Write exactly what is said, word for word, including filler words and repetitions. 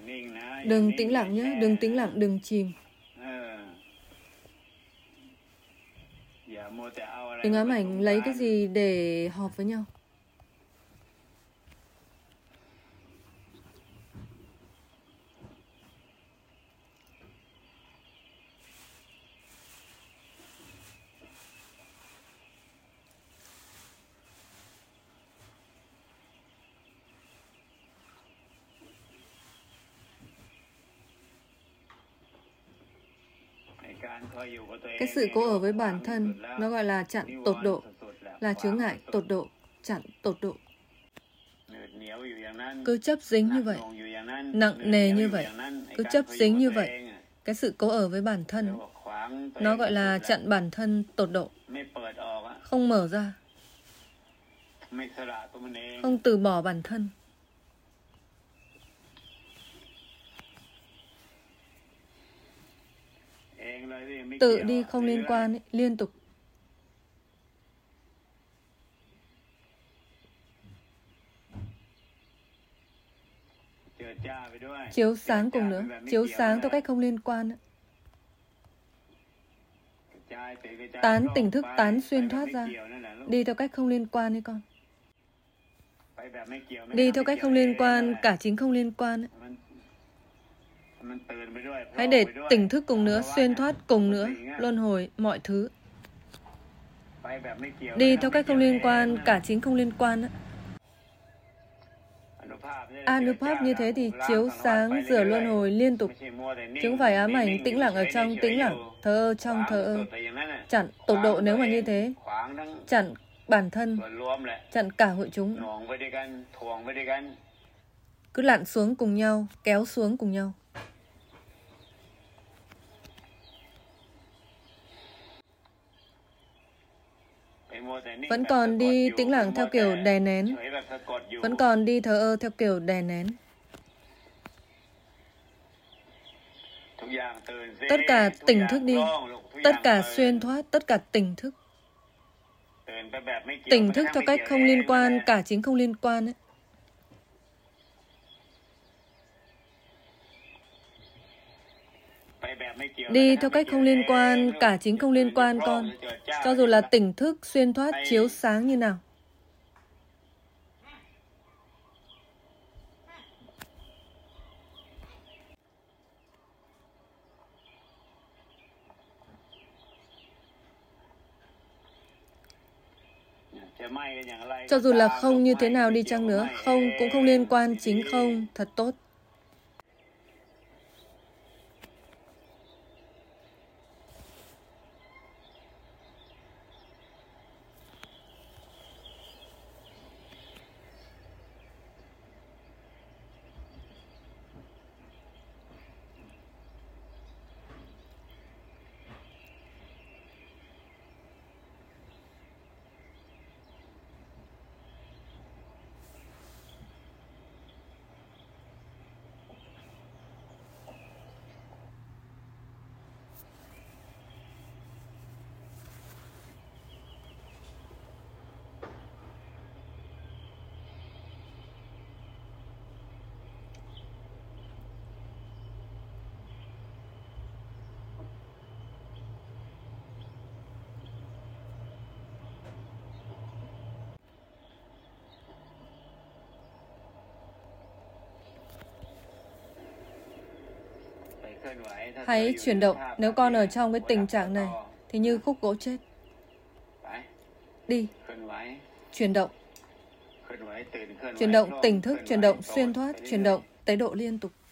Đừng tĩnh lặng nhé, đừng tĩnh lặng, đừng chìm. Đừng ám ảnh lấy cái gì để họp với nhau. Cái sự cố ở với bản thân, nó gọi là chặn tột độ, là chướng ngại tột độ, chặn tột độ. Cứ chấp dính như vậy, nặng nề như vậy, cứ chấp dính như vậy. Cái sự cố ở với bản thân, nó gọi là chặn bản thân tột độ, không mở ra, không từ bỏ bản thân. Tự đi không liên quan ấy, liên tục. Chiếu sáng cùng nữa, chiếu sáng theo cách không liên quan. Tán tỉnh thức, tán xuyên thoát ra. Đi theo cách không liên quan ấy con. Đi theo cách không liên quan, cả chính không liên quan. Hãy để tỉnh thức cùng nữa, xuyên thoát cùng nữa, luân hồi mọi thứ. Đi theo cách không liên quan, cả chính không liên quan. Anupap như thế thì chiếu sáng, rửa luân hồi liên tục. Chứ không phải ám ảnh tĩnh lặng ở trong tĩnh lặng, thờ ơ trong thờ ơ. Chặn tột độ nếu mà như thế. Chặn bản thân, chặn cả hội chúng. Cứ lặn xuống cùng nhau, kéo xuống cùng nhau. Vẫn còn đi tĩnh lặng theo kiểu đè nén. Vẫn còn đi thờ ơ theo kiểu đè nén. Tất cả tỉnh thức đi. Tất cả xuyên thoát, tất cả tỉnh thức. Tỉnh thức theo cách không liên quan, cả chính không liên quan ấy. Đi theo cách không liên quan, cả chính không liên quan con. Cho dù là tỉnh thức, xuyên thoát, chiếu sáng như nào. Cho dù là không như thế nào đi chăng nữa, không cũng không liên quan, chính không, thật tốt. Hãy chuyển động. Nếu con ở trong cái tình trạng này thì như khúc gỗ chết. Đi. Chuyển động. Chuyển động tỉnh thức, chuyển động xuyên thoát, chuyển động tế độ liên tục.